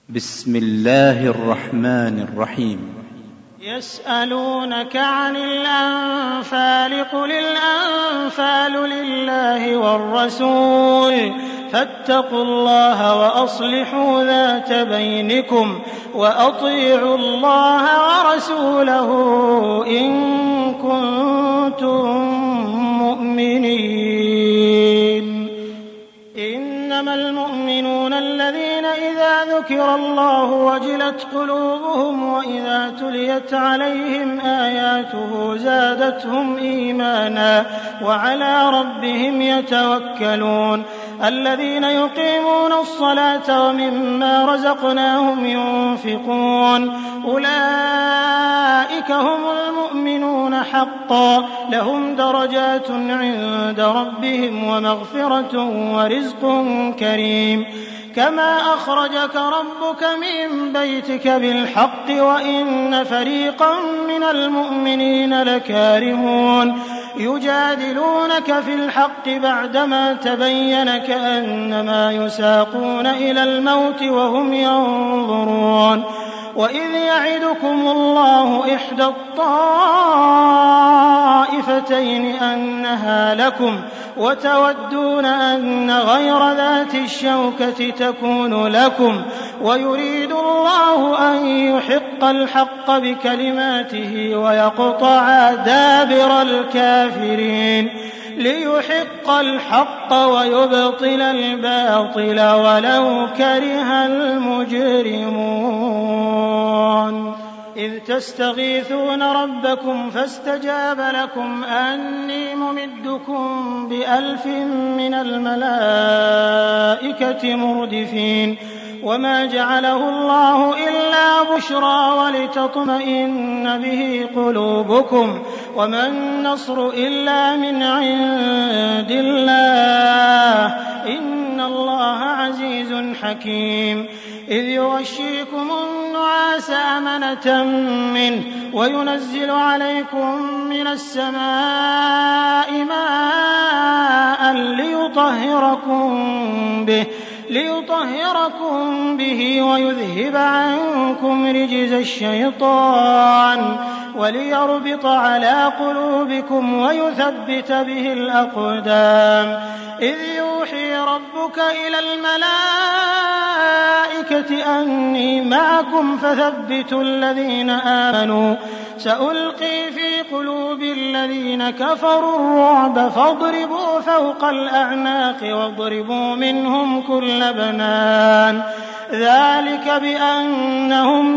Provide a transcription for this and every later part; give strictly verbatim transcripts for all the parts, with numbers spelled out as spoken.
بسم الله الرحمن الرحيم. يسألونك عن الأنفال قل الأنفال لله والرسول فاتقوا الله وأصلحوا ذات بينكم وأطيعوا الله ورسوله إن كنتم مؤمنين. إنما المؤمنون الذين إذا ذكر الله وجلت قلوبهم وإذا تليت عليهم آياته زادتهم إيمانا وعلى ربهم يتوكلون. الذين يقيمون الصلاة ومما رزقناهم ينفقون أولئك هم المؤمنون حقا لهم درجات عند ربهم ومغفرة ورزق كريم. كما أخرجك ربك من بيتك بالحق وإن فريقا من المؤمنين لكارهون يجادلونك في الحق بعدما تبين كأنما يساقون إلى الموت وهم ينظرون. وإذ يعدكم الله إحدى الطائفتين أنها لكم وتودون أن غير ذات الشوكة تكون لكم ويريد الله أن يحق الحق بكلماته ويقطع دابر الكافرين ليحق الحق ويبطل الباطل ولو كره المجرمون. إذ تستغيثون ربكم فاستجاب لكم أني ممدكم بألف من الملائكة مردفين. وما جعله الله إلا بشرى ولتطمئن به قلوبكم وما النصر إلا من عند الله إن الله عزيز حكيم. إذ يغشيكم النعاس أمنة منه وينزل عليكم من السماء ماء ليطهركم به ليطهركم به ويذهب عنكم رجز الشيطان وليربط على قلوبكم ويثبت به الأقدام. إذ يوحي ربك إلى الملائكة أني معكم فثبتوا الذين آمنوا سألقي في قلوب الذين كفروا الرعب فاضربوا فوق الأعناق واضربوا منهم كل بنان. ذلك بأنهم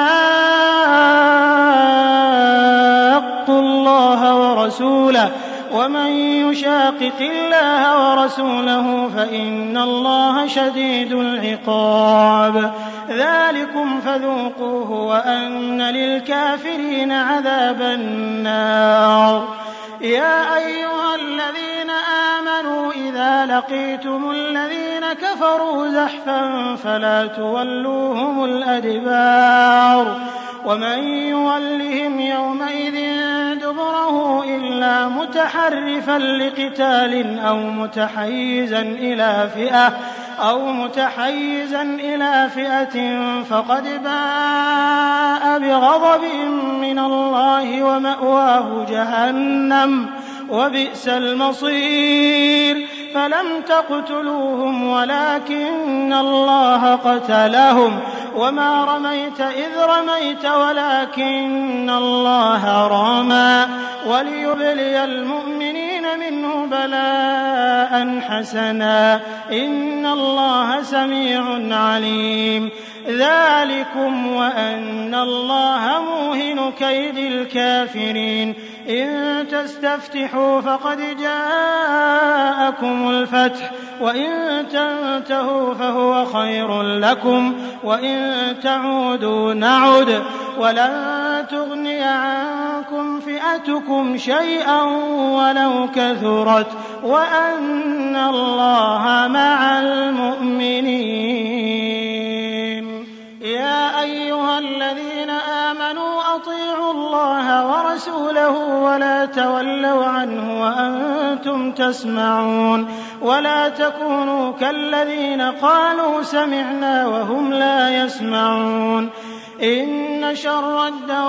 شاقوا الله ورسوله ومن يشاقق الله ورسوله فإن الله شديد العقاب. ذلكم فذوقوه وأن للكافرين عذاب النار. يا أيها الذين آمنوا إذا لقيتم الذين كفروا زحفا فلا تولوهم الأدبار ومن يولهم يومئذ دبره إلا متحرفا لقتال أو متحيزا إلى فئة أو متحيزا إلى فئة فقد باء بغضب من الله ومأواه جهنم وبئس المصير. فلم تقتلوهم ولكن الله قتلهم وما رميت إذ رميت ولكن الله رمى وليبلي المؤمنين منه بلاء حسنا إن الله سميع عليم. ذلكم وأن الله موهن كيد الكافرين. إن تستفتحوا فقد جاءكم الفتح وإن تنتهوا فهو خير لكم وإن تعودوا نعد ولن تغني عنكم فئتكم شيئا ولو كثرت وأن الله مع المؤمنين. يا أيها الذين آمنوا أطيعوا الله ورسوله ورسوله ولا تولوا عنه وأنتم تسمعون ولا تكونوا كالذين قالوا سمعنا وهم لا يسمعون إن شر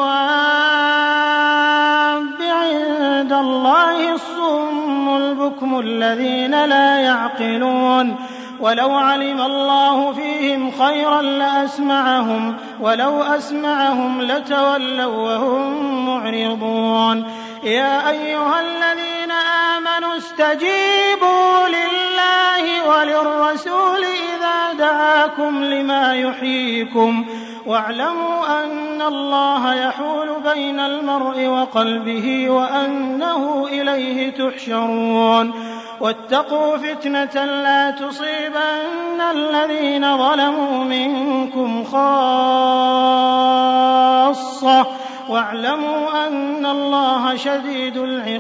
الدواب عند الله الصم البكم الذين لا يعقلون ولو علم الله فيهم خيرا لأسمعهم ولو أسمعهم لتولوا وهم معرضون يا أيها الذين آمنوا استجيبوا لله وللرسول إذا دعاكم لما يحييكم واعلموا أن الله يحول بين المرء وقلبه وأنه إليه تحشرون واتقوا فتنة لا تصيبن الذين ظلموا منكم خاصة واعلموا أن الله شديد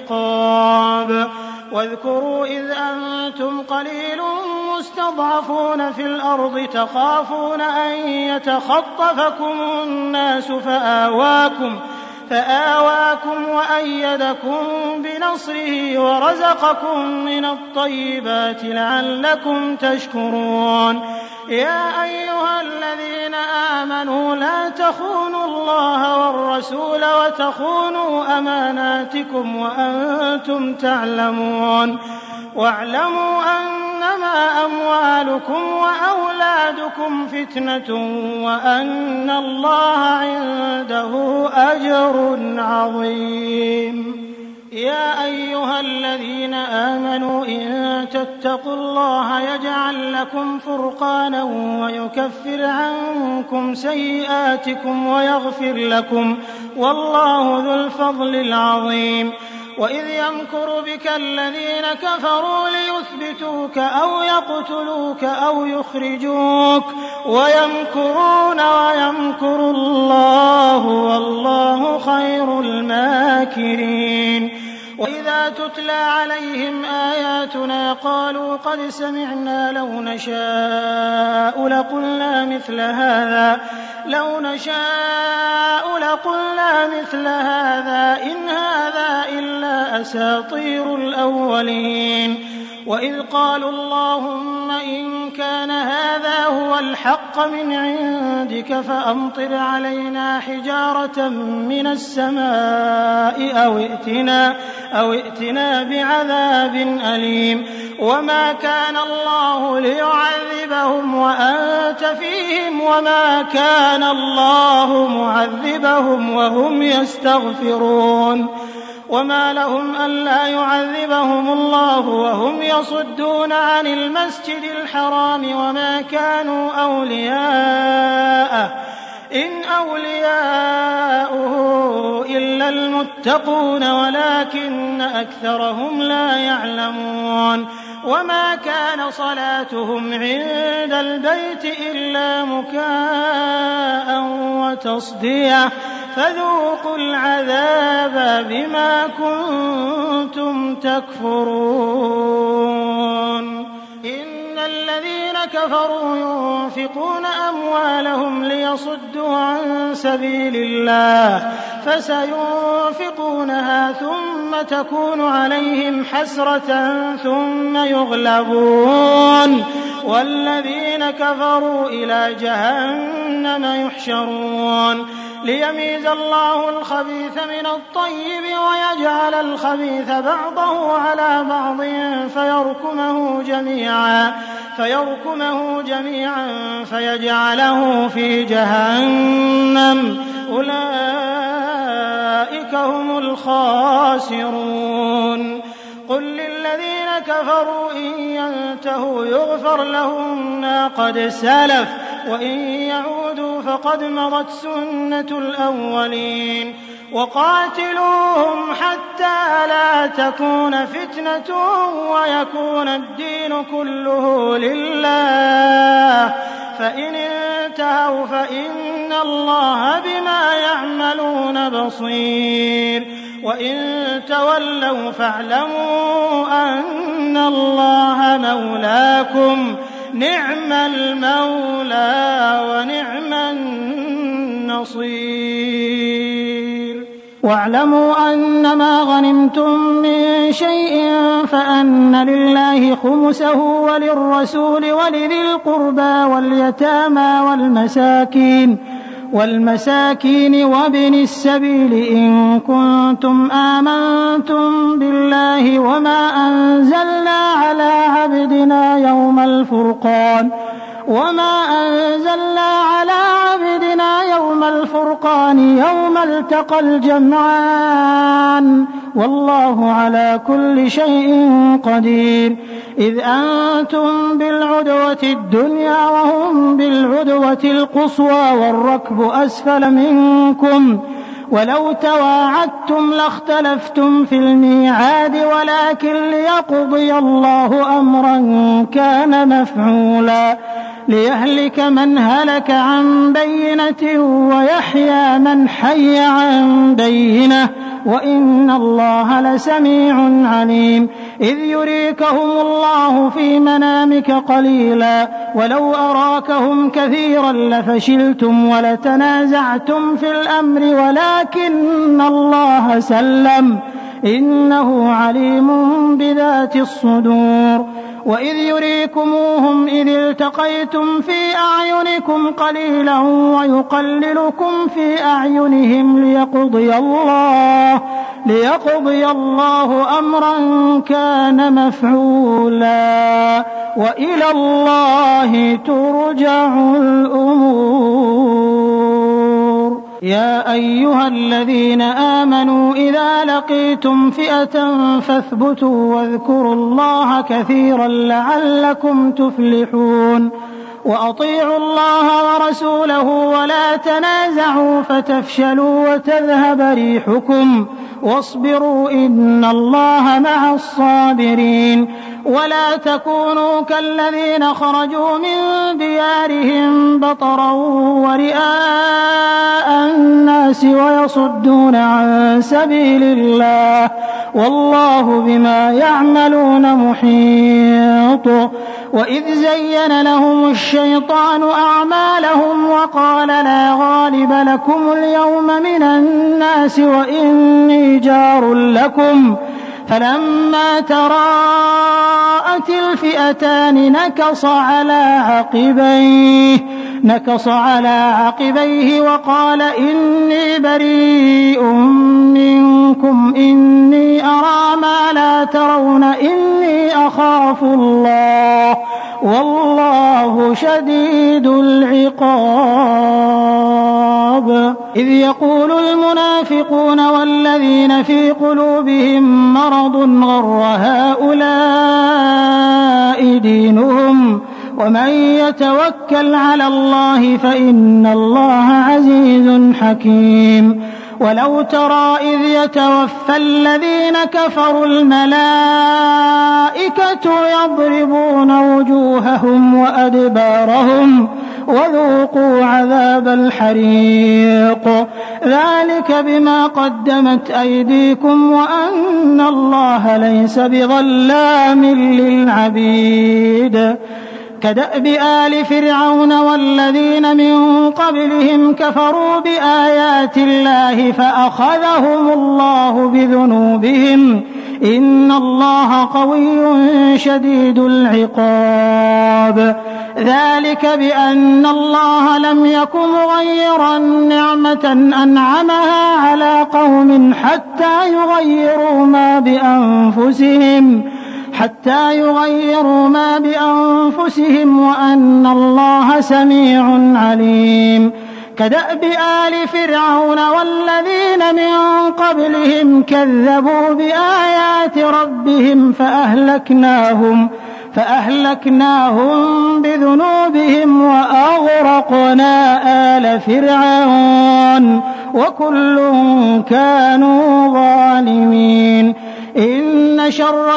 العقاب واذكروا إذ أنتم قليل مستضعفون في الأرض تخافون أن يتخطفكم الناس فآواكم فآواكم وأيدكم بنصره ورزقكم من الطيبات لعلكم تشكرون يا أيها الذين آمنوا لا تخونوا الله والرسول وتخونوا أماناتكم وأنتم تعلمون واعلموا أنما أموالكم وأولادكم فتنة وأن الله عنده أجر عظيم يا أيها الذين آمنوا إن تتقوا الله يجعل لكم فرقانا ويكفر عنكم سيئاتكم ويغفر لكم والله ذو الفضل العظيم وإذ يمكر بك الذين كفروا ليثبتوك أو يقتلوك أو يخرجوك ويمكرون ويمكر الله والله خير الماكرين وإذا تتلى عليهم آياتنا قالوا قد سمعنا لو نشاء لقلنا مثل هذا لو نشاء لقلنا مثل هذا إن هذا إلا أساطير الأولين وإذ قالوا اللهم إن كان هذا هو الحق من عندك فأمطر علينا حجارة من السماء أو ائتنا, أو ائتنا بعذاب أليم وما كان الله ليعذبهم وأنت فيهم وما كان الله معذبهم وهم يستغفرون وما لهم ألا يعذبهم الله وهم يصدون عن المسجد الحرام وما كانوا أولياءه إن أولياؤه إلا المتقون ولكن أكثرهم لا يعلمون وما كان صلاتهم عند البيت إلا مكاء وتصدية فذوقوا العذاب بما كنتم تكفرون إن الذين كفروا ينفقون أموالهم ليصدوا عن سبيل الله فسينفقونها ثم تكون عليهم حسرة ثم يغلبون والذين كفروا إلى جهنم يحشرون ليميز الله الخبيث من الطيب ويجعل الخبيث بعضه على بعض فيركمه جميعا فيركمه جميعا فيجعله في جهنم أولئك هم الخاسرون قل للذين كفروا إن ينتهوا يغفر لهم ما قد سلف وإن يعودوا فقد مضت سنة الأولين وقاتلوهم حتى لا تكون فتنة ويكون الدين كله لله فإن انتهوا فإن الله بما يعملون بصير وإن تولوا فاعلموا أن الله مولاكم نعم المولى ونعم النصير واعلموا أنما غنمتم من شيء فأن لله خمسه وللرسول ولذي القربى واليتامى والمساكين والمساكين وابن السبيل إن كنتم آمنتم بالله وما أنزلنا على عبدنا يوم الفرقان وما أنزلنا على عبدنا يوم الفرقان يوم التقى الجمعان والله على كل شيء قدير إذ أنتم بالعدوة الدنيا وهم بالعدوة القصوى والركب أسفل منكم ولو تواعدتم لاختلفتم في الميعاد ولكن ليقضي الله أمرا كان مفعولا ليهلك من هلك عن بينة ويحيى من حي عن بينة وإن الله لسميع عليم إذ يريكهم الله في منامك قليلا ولو أراكهم كثيرا لفشلتم ولتنازعتم في الأمر ولكن الله سلم إنه عليم بذات الصدور وإذ يريكموهم إذ التقيتم في أعينكم قليلا ويقللكم في أعينهم ليقضي الله ليقضي الله أمرا كان مفعولا وإلى الله ترجع الأمور يا أيها الذين آمنوا إذا لقيتم فئة فاثبتوا واذكروا الله كثيرا لعلكم تفلحون وأطيعوا الله ورسوله ولا تنازعوا فتفشلوا وتذهب ريحكم واصبروا إن الله مع الصابرين ولا تكونوا كالذين خرجوا من ديارهم بطرا ورئاء الناس ويصدون عن سبيل الله والله بما يعملون محيط وإذ زين لهم الشيطان أعمالهم وقال لا غالب لكم اليوم من الناس وإني جار لكم فلما تراءت الفئتان نكص على عقبيه نكص على عقبيه وقال إني بريء منكم إني أرى ما لا ترون إني أخاف الله والله شديد العقاب إذ يقول المنافقون والذين في قلوبهم مرض غر هؤلاء دينهم ومن يتوكل على الله فإن الله عزيز حكيم ولو ترى إذ يتوفى الذين كفروا الملائكة يضربون وجوههم وأدبارهم وذوقوا عذاب الحريق ذلك بما قدمت أيديكم وأن الله ليس بظلام للعبيد كدأب آل فرعون والذين من قبلهم كفروا بآيات الله فأخذهم الله بذنوبهم إن الله قوي شديد العقاب ذلك بأن الله لم يكن مغيرا نعمة أنعمها على قوم حتى يغيروا ما بأنفسهم حتى يغيروا ما بأنفسهم وأن الله سميع عليم كدأب آل فرعون والذين من قبلهم كذبوا بآيات ربهم فأهلكناهم فأهلكناهم بذنوبهم وأغرقنا آل فرعون وكل كانوا ظالمين إن شر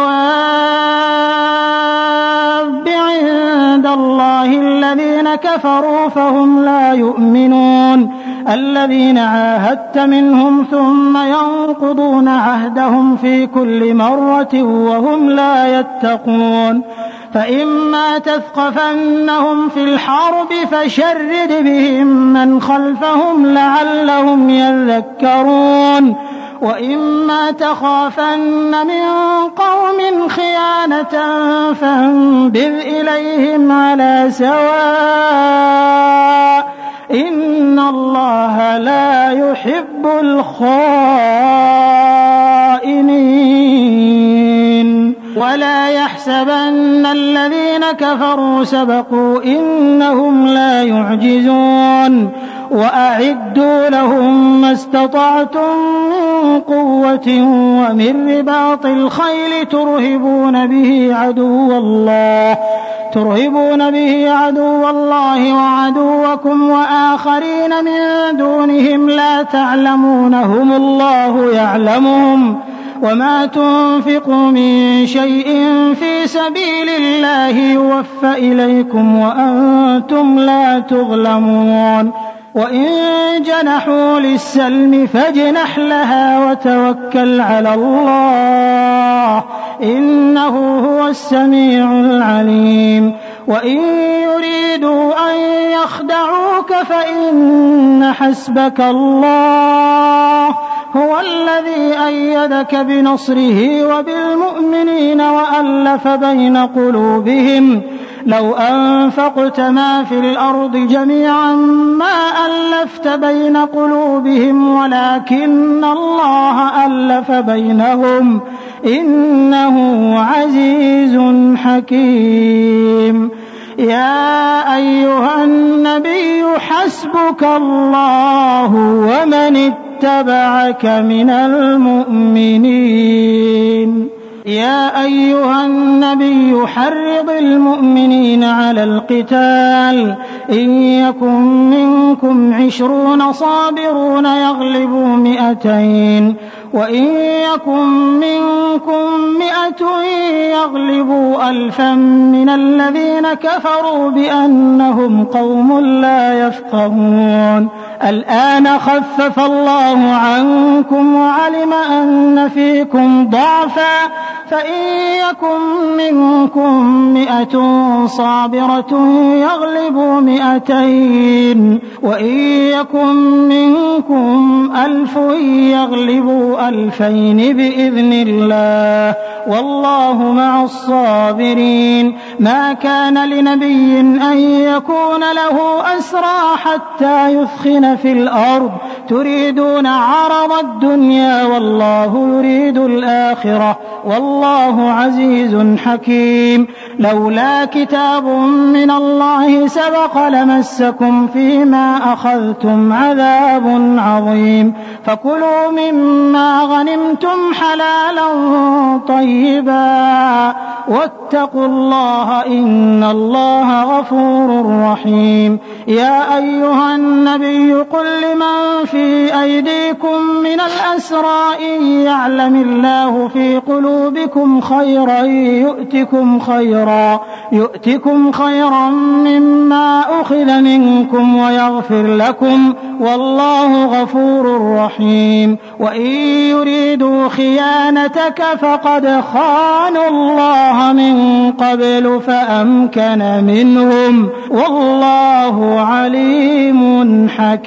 الدواب عند الله الذين كفروا فهم لا يؤمنون الذين عاهدت منهم ثم ينقضون عهدهم في كل مرة وهم لا يتقون فإما تثقفنهم في الحرب فشرد بهم من خلفهم لعلهم يذكرون وإما تخافن من قوم خيانة فانبذ إليهم على سواء إن الله لا يحب الخائنين ولا يحسبن الذين كفروا سبقوا إنهم لا يعجزون وأعدوا لهم ما استطعتم من قوة ومن رباط الخيل ترهبون به عدو الله ترهبون به عدو الله وعدوكم وآخرين من دونهم لا تعلمونهم الله يعلمهم وما تنفقوا من شيء في سبيل الله يوفى إليكم وأنتم لا تظلمون وإن جنحوا للسلم فاجنح لها وتوكل على الله إنه هو السميع العليم وإن يريدوا أن يخدعوك فإن حسبك الله هو الذي أيدك بنصره وبالمؤمنين وألف بين قلوبهم لو أنفقت ما في الأرض جميعا ما ألفت بين قلوبهم ولكن الله ألف بينهم إنه عزيز حكيم يا أيها النبي حسبك الله ومن اتبعك من المؤمنين يا أيها النبي حرض المؤمنين على القتال إن يكن منكم عشرون صابرون يغلبوا مئتين وإن يكن منكم مئة يغلبوا ألفا من الذين كفروا بأنهم قوم لا يفقهون الآن خفف الله عنكم وعلم أن فيكم ضعفا فإن يكن منكم مئة صابرة يغلبوا مئتين وإن يكن منكم ألف يغلبوا ألفين بإذن الله والله مع الصابرين ما كان لنبي أن يكون له أسرى حتى يثخن في الأرض تريدون عرض الدنيا والله يريد الآخرة والله عزيز حكيم لولا كتاب من الله سبق لمسكم فيما أخذتم عذاب عظيم فكلوا مما غنمتم حلالا طيبا واتقوا الله إن الله غفور رحيم يا أيها النبي قل لمن في أيديكم من الأسرى إن يعلم الله في قلوبكم خيرا يؤتكم خيرا يؤتكم خيرا مما أخذ منكم ويغفر لكم والله غفور رحيم وإن يريدوا خيانتك فقد خانوا الله من قبل فأمكن منهم والله عليم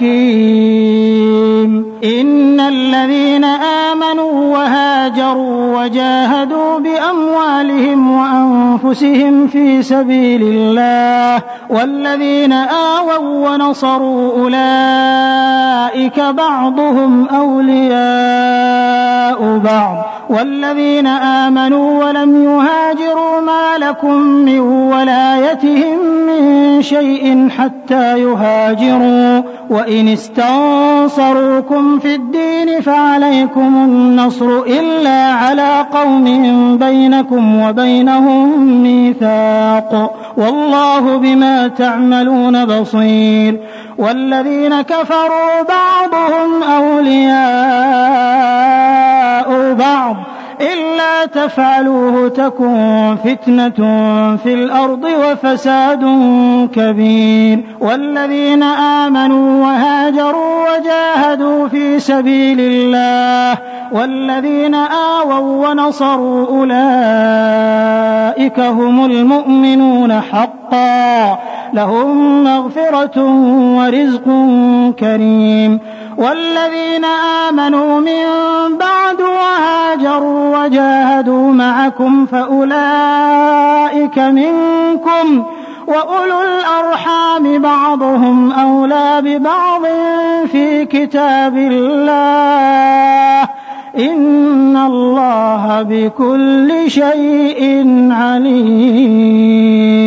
حكيم إن الذين آمنوا وهاجروا وجاهدوا بأموالهم وأنفسهم في سبيل الله والذين آووا ونصروا أولئك بعضهم أولياء بعض والذين آمنوا ولم يهاجروا ما لكم من ولايتهم من شيء حتى يهاجروا وإن استنصروكم في الدين فعليكم النصر إلا على قوم بينكم وبينهم ميثاق والله بما تعملون بصير والذين كفروا بعضهم أولياء بعض إلا تفعلوه تكن فتنة في الأرض وفساد كبير والذين آمنوا وهاجروا وجاهدوا في سبيل الله والذين آووا ونصروا أولئك هم المؤمنون حقا لهم مغفرة ورزق كريم والذين آمنوا من بعد وهاجروا وجاهدوا معكم فأولئك منكم وأولو الأرحام بعضهم أولى ببعض في كتاب الله إن الله بكل شيء عليم.